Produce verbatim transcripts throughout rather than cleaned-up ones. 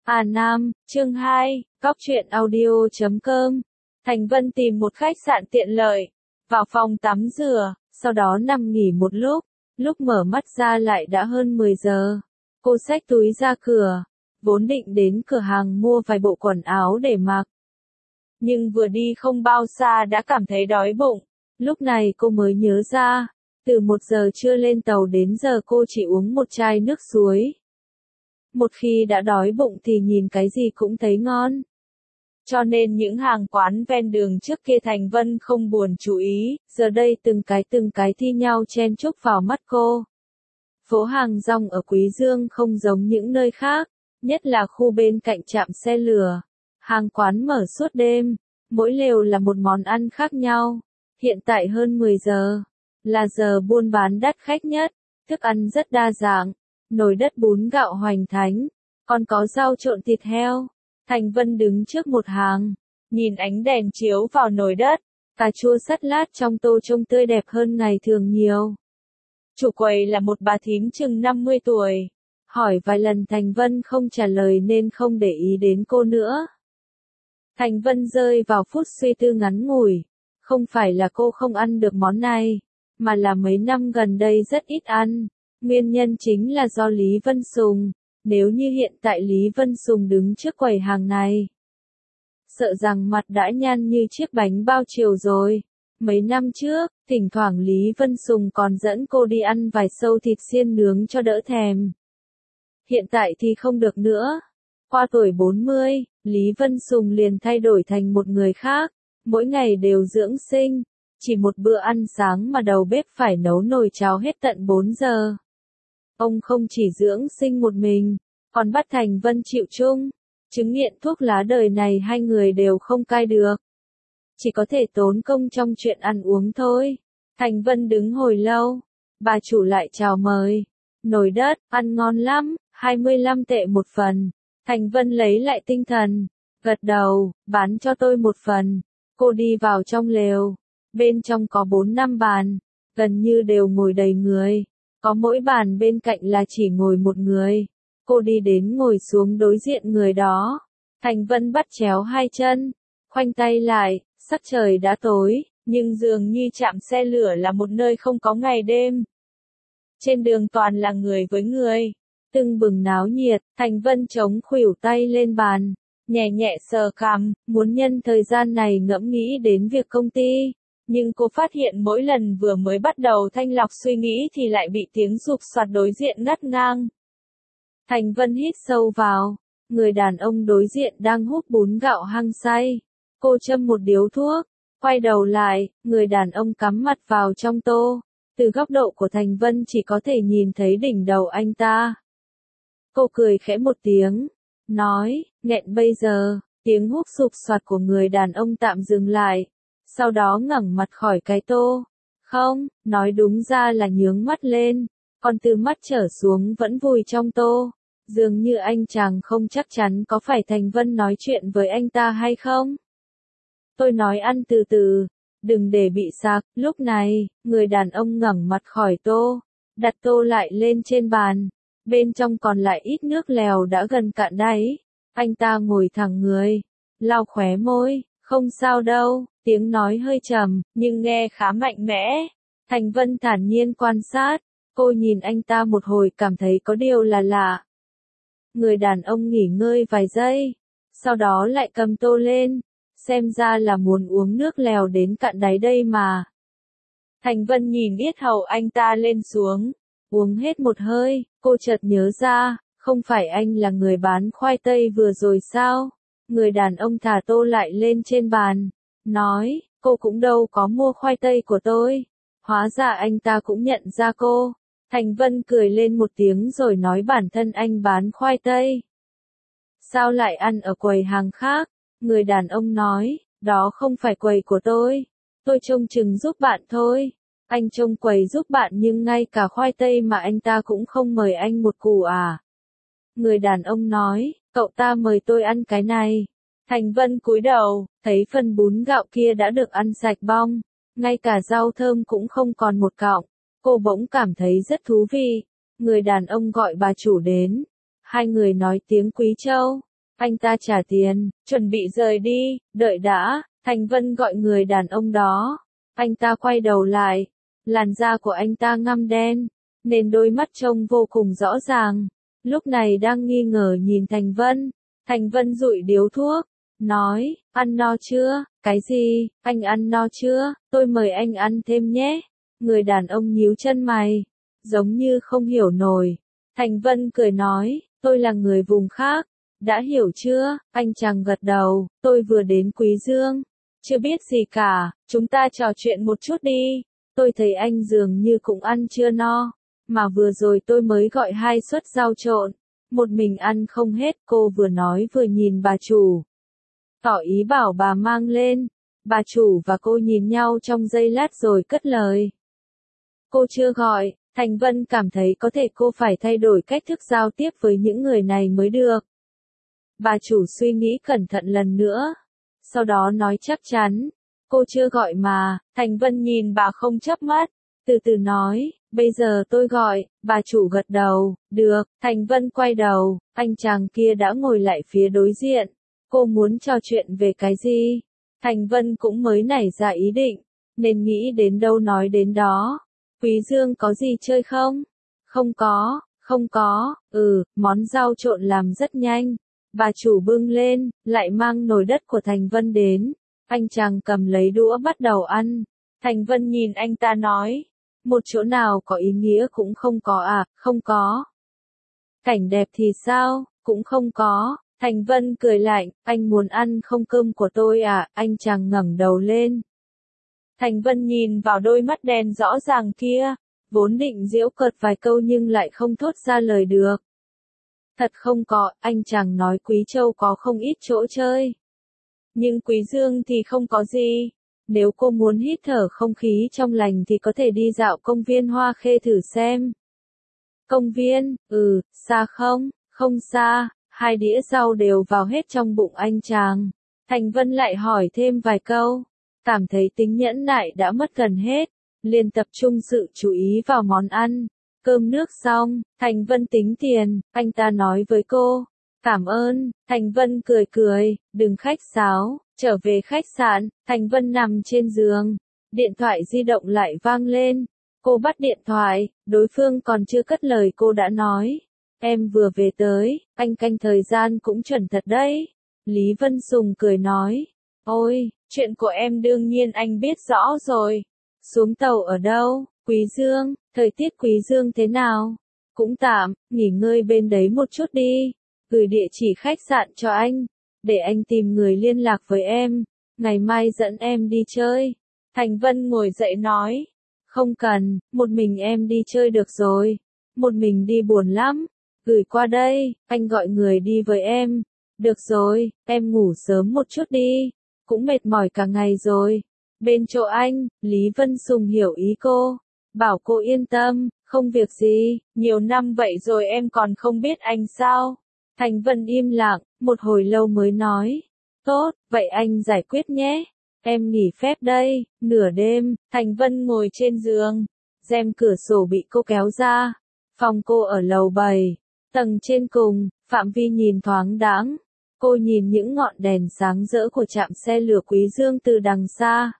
À Nam, chương hai, Cóc truyện audio chấm com. Thành Vân tìm một khách sạn tiện lợi, vào phòng tắm rửa, sau đó nằm nghỉ một lúc, lúc mở mắt ra lại đã hơn mười giờ. Cô xách túi ra cửa, vốn định đến cửa hàng mua vài bộ quần áo để mặc. Nhưng vừa đi không bao xa đã cảm thấy đói bụng, lúc này cô mới nhớ ra, từ một giờ trưa lên tàu đến giờ cô chỉ uống một chai nước suối. Một khi đã đói bụng thì nhìn cái gì cũng thấy ngon. Cho nên những hàng quán ven đường trước kia Thành Vân không buồn chú ý, giờ đây từng cái từng cái thi nhau chen chúc vào mắt cô. Phố hàng rong ở Quý Dương không giống những nơi khác, nhất là khu bên cạnh trạm xe lửa. Hàng quán mở suốt đêm, mỗi lều là một món ăn khác nhau. Hiện tại hơn mười giờ, là giờ buôn bán đắt khách nhất, thức ăn rất đa dạng. Nồi đất bún gạo hoành thánh, còn có rau trộn thịt heo. Thành Vân đứng trước một hàng, nhìn ánh đèn chiếu vào nồi đất, cà chua sắt lát trong tô trông tươi đẹp hơn ngày thường nhiều. Chủ quầy là một bà thím chừng năm mươi tuổi, hỏi vài lần Thành Vân không trả lời nên không để ý đến cô nữa. Thành Vân rơi vào phút suy tư ngắn ngủi, không phải là cô không ăn được món này, mà là mấy năm gần đây rất ít ăn. Nguyên nhân chính là do Lý Vân Sùng, nếu như hiện tại Lý Vân Sùng đứng trước quầy hàng này, sợ rằng mặt đã nhăn như chiếc bánh bao chiều rồi. Mấy năm trước, thỉnh thoảng Lý Vân Sùng còn dẫn cô đi ăn vài sâu thịt xiên nướng cho đỡ thèm. Hiện tại thì không được nữa. Qua tuổi bốn mươi, Lý Vân Sùng liền thay đổi thành một người khác, mỗi ngày đều dưỡng sinh, chỉ một bữa ăn sáng mà đầu bếp phải nấu nồi cháo hết tận bốn giờ. Ông không chỉ dưỡng sinh một mình, còn bắt Thành Vân chịu chung. Chứng nghiện thuốc lá đời này hai người đều không cai được. Chỉ có thể tốn công trong chuyện ăn uống thôi. Thành Vân đứng hồi lâu. Bà chủ lại chào mời. Nồi đất, ăn ngon lắm, hai mươi lăm tệ một phần. Thành Vân lấy lại tinh thần. Gật đầu, bán cho tôi một phần. Cô đi vào trong lều. Bên trong có bốn năm bàn. Gần như đều ngồi đầy người. Có mỗi bàn bên cạnh là chỉ ngồi một người. Cô đi đến ngồi xuống đối diện người đó. Thành Vân bắt chéo hai chân, khoanh tay lại, sắc trời đã tối, nhưng dường như trạm xe lửa là một nơi không có ngày đêm. Trên đường toàn là người với người, tưng bừng náo nhiệt. Thành Vân chống khuỷu tay lên bàn, nhẹ nhẹ sờ cằm, muốn nhân thời gian này ngẫm nghĩ đến việc công ty. Nhưng cô phát hiện mỗi lần vừa mới bắt đầu thanh lọc suy nghĩ thì lại bị tiếng rục soạt đối diện ngắt ngang. Thành Vân hít sâu vào, người đàn ông đối diện đang hút bún gạo hăng say. Cô châm một điếu thuốc, quay đầu lại, người đàn ông cắm mặt vào trong tô. Từ góc độ của Thành Vân chỉ có thể nhìn thấy đỉnh đầu anh ta. Cô cười khẽ một tiếng, nói, nghẹn bây giờ. Tiếng hút sụp soạt của người đàn ông tạm dừng lại. Sau đó ngẩng mặt khỏi cái tô. Không, nói đúng ra là nhướng mắt lên, còn từ mắt trở xuống vẫn vùi trong tô. Dường như anh chàng không chắc chắn có phải Thành Vân nói chuyện với anh ta hay không. Tôi nói ăn từ từ, đừng để bị sặc. Lúc này, người đàn ông ngẩng mặt khỏi tô, đặt tô lại lên trên bàn. Bên trong còn lại ít nước lèo đã gần cạn đáy. Anh ta ngồi thẳng người, lau khóe môi, không sao đâu. Tiếng nói hơi trầm, nhưng nghe khá mạnh mẽ. Thành Vân thản nhiên quan sát, cô nhìn anh ta một hồi cảm thấy có điều là lạ. Người đàn ông nghỉ ngơi vài giây, sau đó lại cầm tô lên, xem ra là muốn uống nước lèo đến cạn đáy đây mà. Thành Vân nhìn yết hầu anh ta lên xuống, uống hết một hơi, cô chợt nhớ ra, không phải anh là người bán khoai tây vừa rồi sao? Người đàn ông thả tô lại lên trên bàn, nói, cô cũng đâu có mua khoai tây của tôi. Hóa ra anh ta cũng nhận ra cô. Thành Vân cười lên một tiếng rồi nói bản thân anh bán khoai tây. Sao lại ăn ở quầy hàng khác? Người đàn ông nói, đó không phải quầy của tôi. Tôi trông chừng giúp bạn thôi. Anh trông quầy giúp bạn nhưng ngay cả khoai tây mà anh ta cũng không mời anh một củ à? Người đàn ông nói, cậu ta mời tôi ăn cái này. Thành Vân cúi đầu, thấy phần bún gạo kia đã được ăn sạch bong, ngay cả rau thơm cũng không còn một cọng. Cô bỗng cảm thấy rất thú vị. Người đàn ông gọi bà chủ đến. Hai người nói tiếng Quý Châu. Anh ta trả tiền, chuẩn bị rời đi, đợi đã, Thành Vân gọi người đàn ông đó. Anh ta quay đầu lại, làn da của anh ta ngăm đen, nên đôi mắt trông vô cùng rõ ràng. Lúc này đang nghi ngờ nhìn Thành Vân. Thành Vân dụi điếu thuốc, nói, ăn no chưa? Cái gì? Anh ăn no chưa? Tôi mời anh ăn thêm nhé. Người đàn ông nhíu chân mày, giống như không hiểu nổi. Thành Vân cười nói, tôi là người vùng khác. Đã hiểu chưa? Anh chàng gật đầu, tôi vừa đến Quý Dương. Chưa biết gì cả, chúng ta trò chuyện một chút đi. Tôi thấy anh dường như cũng ăn chưa no. Mà vừa rồi tôi mới gọi hai suất rau trộn. Một mình ăn không hết, cô vừa nói vừa nhìn bà chủ. Tỏ ý bảo bà mang lên. Bà chủ và cô nhìn nhau trong giây lát rồi cất lời. Cô chưa gọi, Thành Vân cảm thấy có thể cô phải thay đổi cách thức giao tiếp với những người này mới được. Bà chủ suy nghĩ cẩn thận lần nữa. Sau đó nói chắc chắn. Cô chưa gọi mà, Thành Vân nhìn bà không chớp mắt. Từ từ nói, bây giờ tôi gọi, bà chủ gật đầu, được, Thành Vân quay đầu, anh chàng kia đã ngồi lại phía đối diện. Cô muốn trò chuyện về cái gì? Thành Vân cũng mới nảy ra ý định, nên nghĩ đến đâu nói đến đó. Quý Dương có gì chơi không? Không có, không có, ừ, món rau trộn làm rất nhanh. Bà chủ bưng lên, lại mang nồi đất của Thành Vân đến. Anh chàng cầm lấy đũa bắt đầu ăn. Thành Vân nhìn anh ta nói, một chỗ nào có ý nghĩa cũng không có à, không có. Cảnh đẹp thì sao, cũng không có. Thành Vân cười lạnh, anh muốn ăn không cơm của tôi à, anh chàng ngẩng đầu lên. Thành Vân nhìn vào đôi mắt đen rõ ràng kia, vốn định giễu cợt vài câu nhưng lại không thốt ra lời được. Thật không có, anh chàng nói Quý Châu có không ít chỗ chơi. Nhưng Quý Dương thì không có gì. Nếu cô muốn hít thở không khí trong lành thì có thể đi dạo công viên Hoa Khê thử xem. Công viên, ừ, xa không? Không xa, hai đĩa rau đều vào hết trong bụng anh chàng. Thành Vân lại hỏi thêm vài câu. Cảm thấy tính nhẫn nại đã mất gần hết. Liền tập trung sự chú ý vào món ăn. Cơm nước xong, Thành Vân tính tiền, anh ta nói với cô. Cảm ơn, Thành Vân cười cười, đừng khách sáo. Trở về khách sạn, Thành Vân nằm trên giường. Điện thoại di động lại vang lên. Cô bắt điện thoại, đối phương còn chưa cất lời cô đã nói. Em vừa về tới, anh canh thời gian cũng chuẩn thật đấy. Lý Vân Sùng cười nói. Ôi, chuyện của em đương nhiên anh biết rõ rồi. Xuống tàu ở đâu? Quý Dương, thời tiết Quý Dương thế nào? Cũng tạm, nghỉ ngơi bên đấy một chút đi. Gửi địa chỉ khách sạn cho anh. Để anh tìm người liên lạc với em. Ngày mai dẫn em đi chơi. Thành Vân ngồi dậy nói. Không cần, một mình em đi chơi được rồi. Một mình đi buồn lắm. Gửi qua đây, anh gọi người đi với em. Được rồi, em ngủ sớm một chút đi. Cũng mệt mỏi cả ngày rồi. Bên chỗ anh, Lý Vân Sùng hiểu ý cô. Bảo cô yên tâm, không việc gì. Nhiều năm vậy rồi em còn không biết anh sao? Thành Vân im lặng, một hồi lâu mới nói. Tốt, vậy anh giải quyết nhé. Em nghỉ phép đây. Nửa đêm, Thành Vân ngồi trên giường. Rèm cửa sổ bị cô kéo ra. Phòng cô ở lầu bảy. Tầng trên cùng, phạm vi nhìn thoáng đãng. Cô nhìn những ngọn đèn sáng rỡ của trạm xe lửa Quý Dương từ đằng xa.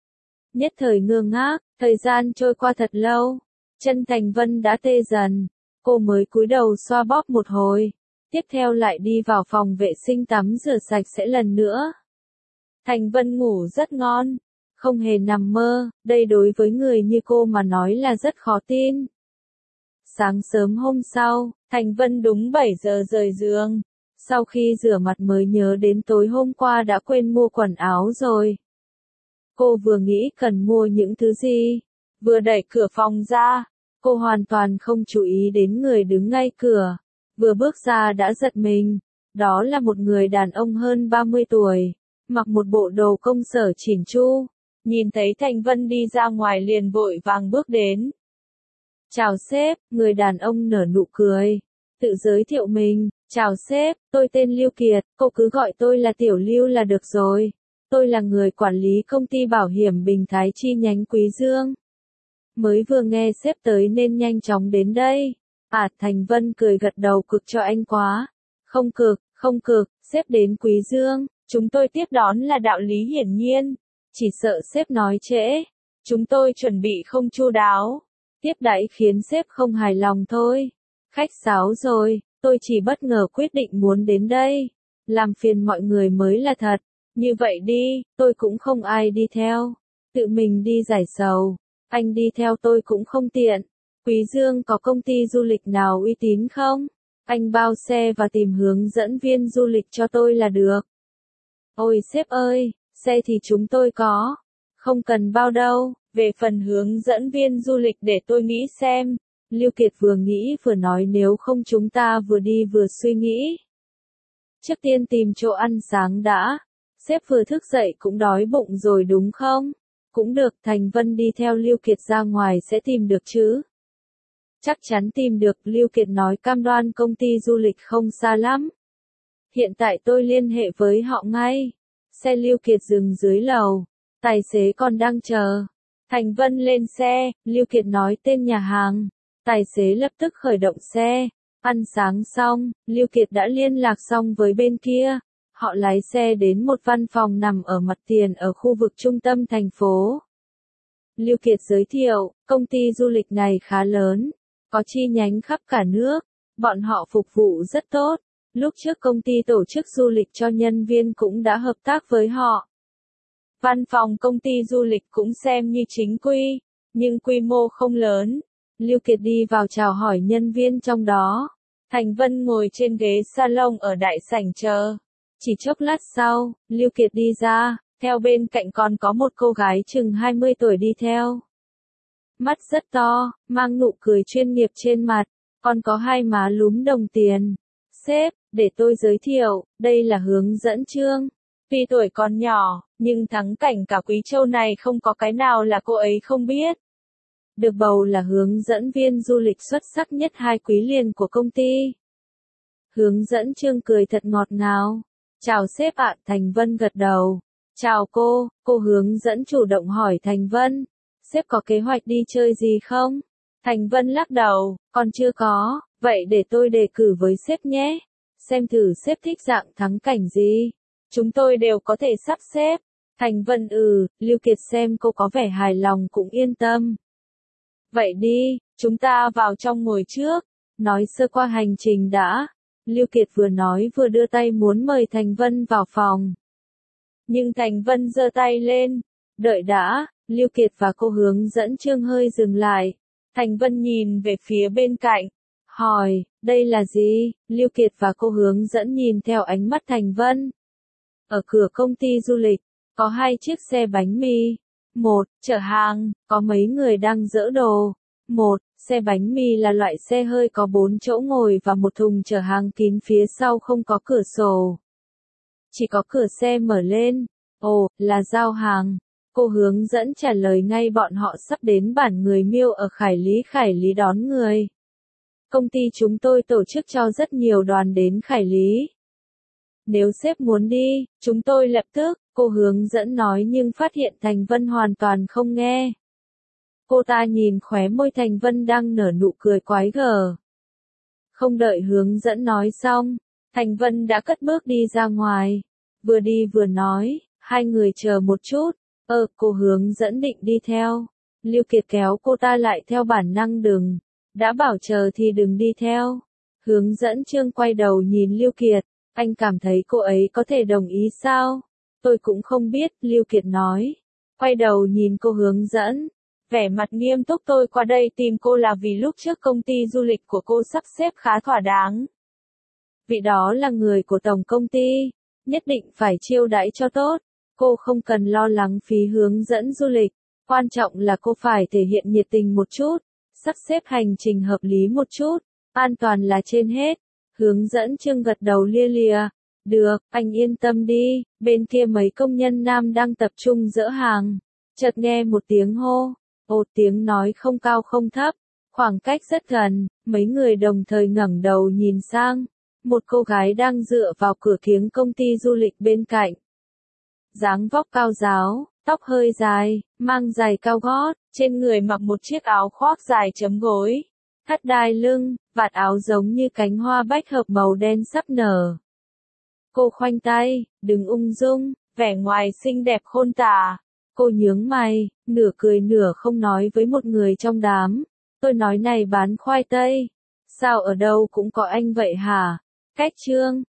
Nhất thời ngơ ngác, thời gian trôi qua thật lâu. Chân Thành Vân đã tê dần. Cô mới cúi đầu xoa bóp một hồi. Tiếp theo lại đi vào phòng vệ sinh tắm rửa sạch sẽ lần nữa. Thành Vân ngủ rất ngon. Không hề nằm mơ, đây đối với người như cô mà nói là rất khó tin. Sáng sớm hôm sau, Thành Vân đúng bảy giờ rời giường. Sau khi rửa mặt mới nhớ đến tối hôm qua đã quên mua quần áo rồi. Cô vừa nghĩ cần mua những thứ gì, vừa đẩy cửa phòng ra, cô hoàn toàn không chú ý đến người đứng ngay cửa. Vừa bước ra đã giật mình, đó là một người đàn ông hơn ba mươi tuổi, mặc một bộ đồ công sở chỉn chu. Nhìn thấy Thành Vân đi ra ngoài liền vội vàng bước đến. Chào sếp, người đàn ông nở nụ cười, tự giới thiệu mình. Chào sếp, tôi tên Lưu Kiệt, cô cứ gọi tôi là Tiểu Lưu là được rồi. Tôi là người quản lý công ty bảo hiểm Bình Thái chi nhánh Quý Dương. Mới vừa nghe sếp tới nên nhanh chóng đến đây. À, Thành Vân cười gật đầu, cực cho anh quá. Không cực, Không cực, sếp đến Quý Dương, chúng tôi tiếp đón là đạo lý hiển nhiên. Chỉ sợ sếp nói trễ. Chúng tôi chuẩn bị không chu đáo. Tiếp đãi khiến sếp không hài lòng thôi. Khách sáo rồi, tôi chỉ bất ngờ quyết định muốn đến đây. Làm phiền mọi người mới là thật. Như vậy đi, tôi cũng không ai đi theo. Tự mình đi giải sầu. Anh đi theo tôi cũng không tiện. Quý Dương có công ty du lịch nào uy tín không? Anh bao xe và tìm hướng dẫn viên du lịch cho tôi là được. Ôi sếp ơi, xe thì chúng tôi có. Không cần bao đâu, về phần hướng dẫn viên du lịch để tôi nghĩ xem. Lưu Kiệt vừa nghĩ vừa nói nếu không chúng ta vừa đi vừa suy nghĩ. Trước tiên tìm chỗ ăn sáng đã. Sếp vừa thức dậy cũng đói bụng rồi đúng không? Cũng được, Thành Vân đi theo Lưu Kiệt ra ngoài sẽ tìm được chứ. Chắc chắn tìm được, Lưu Kiệt nói cam đoan công ty du lịch không xa lắm. Hiện tại tôi liên hệ với họ ngay. Xe Lưu Kiệt dừng dưới lầu. Tài xế còn đang chờ. Thành Vân lên xe, Lưu Kiệt nói tên nhà hàng. Tài xế lập tức khởi động xe. Ăn sáng xong, Lưu Kiệt đã liên lạc xong với bên kia. Họ lái xe đến một văn phòng nằm ở mặt tiền ở khu vực trung tâm thành phố. Lưu Kiệt giới thiệu, công ty du lịch này khá lớn, có chi nhánh khắp cả nước, bọn họ phục vụ rất tốt. Lúc trước công ty tổ chức du lịch cho nhân viên cũng đã hợp tác với họ. Văn phòng công ty du lịch cũng xem như chính quy, nhưng quy mô không lớn. Lưu Kiệt đi vào chào hỏi nhân viên trong đó. Thành Vân ngồi trên ghế salon ở đại sảnh chờ. Chỉ chốc lát sau, Lưu Kiệt đi ra, theo bên cạnh còn có một cô gái chừng hai mươi tuổi đi theo. Mắt rất to, mang nụ cười chuyên nghiệp trên mặt, còn có hai má lúm đồng tiền. Sếp, để tôi giới thiệu, đây là hướng dẫn Trương. Tuy tuổi còn nhỏ, nhưng thắng cảnh cả Quý Châu này không có cái nào là cô ấy không biết. Được bầu là hướng dẫn viên du lịch xuất sắc nhất hai quý liền của công ty. Hướng dẫn Trương cười thật ngọt ngào. Chào sếp ạ, Thành Vân gật đầu. Chào cô, cô hướng dẫn chủ động hỏi Thành Vân. Sếp có kế hoạch đi chơi gì không? Thành Vân lắc đầu, còn chưa có, vậy để tôi đề cử với sếp nhé. Xem thử sếp thích dạng thắng cảnh gì. Chúng tôi đều có thể sắp xếp. Thành Vân ừ, Lưu Kiệt xem cô có vẻ hài lòng cũng yên tâm. Vậy đi, chúng ta vào trong ngồi trước. Nói sơ qua hành trình đã. Lưu Kiệt vừa nói vừa đưa tay muốn mời Thành Vân vào phòng. Nhưng Thành Vân giơ tay lên. Đợi đã, Lưu Kiệt và cô hướng dẫn Trương hơi dừng lại. Thành Vân nhìn về phía bên cạnh. Hỏi, đây là gì? Lưu Kiệt và cô hướng dẫn nhìn theo ánh mắt Thành Vân. Ở cửa công ty du lịch, có hai chiếc xe bánh mì. Một, chở hàng, có mấy người đang dỡ đồ. Một, xe bánh mì là loại xe hơi có bốn chỗ ngồi và một thùng chở hàng kín phía sau không có cửa sổ. Chỉ có cửa xe mở lên. Ồ, là giao hàng. Cô hướng dẫn trả lời ngay bọn họ sắp đến bản người Miêu ở Khải Lý Khải Lý đón người. Công ty chúng tôi tổ chức cho rất nhiều đoàn đến Khải Lý. Nếu sếp muốn đi, chúng tôi lập tức, cô hướng dẫn nói nhưng phát hiện Thành Vân hoàn toàn không nghe. Cô ta nhìn khóe môi Thành Vân đang nở nụ cười quái gở. Không đợi hướng dẫn nói xong, Thành Vân đã cất bước đi ra ngoài. Vừa đi vừa nói, hai người chờ một chút. Ờ, cô hướng dẫn định đi theo. Lưu Kiệt kéo cô ta lại theo bản năng đừng. Đã bảo chờ thì đừng đi theo. Hướng dẫn Trương quay đầu nhìn Lưu Kiệt. Anh cảm thấy cô ấy có thể đồng ý sao? Tôi cũng không biết, Lưu Kiệt nói. Quay đầu nhìn cô hướng dẫn. Vẻ mặt nghiêm túc tôi qua đây tìm cô là vì lúc trước công ty du lịch của cô sắp xếp khá thỏa đáng. Vị đó là người của tổng công ty. Nhất định phải chiêu đãi cho tốt. Cô không cần lo lắng phí hướng dẫn du lịch. Quan trọng là cô phải thể hiện nhiệt tình một chút. Sắp xếp hành trình hợp lý một chút. An toàn là trên hết. Hướng dẫn Trương gật đầu lia lịa. Được, anh yên tâm đi. Bên kia mấy công nhân nam đang tập trung dỡ hàng. Chợt nghe một tiếng hô. Ồ, tiếng nói không cao không thấp. Khoảng cách rất gần. Mấy người đồng thời ngẩng đầu nhìn sang. Một cô gái đang dựa vào cửa kiếng công ty du lịch bên cạnh. Dáng vóc cao ráo, tóc hơi dài, mang giày cao gót, trên người mặc một chiếc áo khoác dài chấm gối, thắt đai lưng, vạt áo giống như cánh hoa bách hợp màu đen sắp nở. Cô khoanh tay, đừng ung dung, vẻ ngoài xinh đẹp khôn tả. Cô nhướng mày, nửa cười nửa không nói với một người trong đám. Tôi nói này bán khoai tây. Sao ở đâu cũng có anh vậy hả? Cách trương.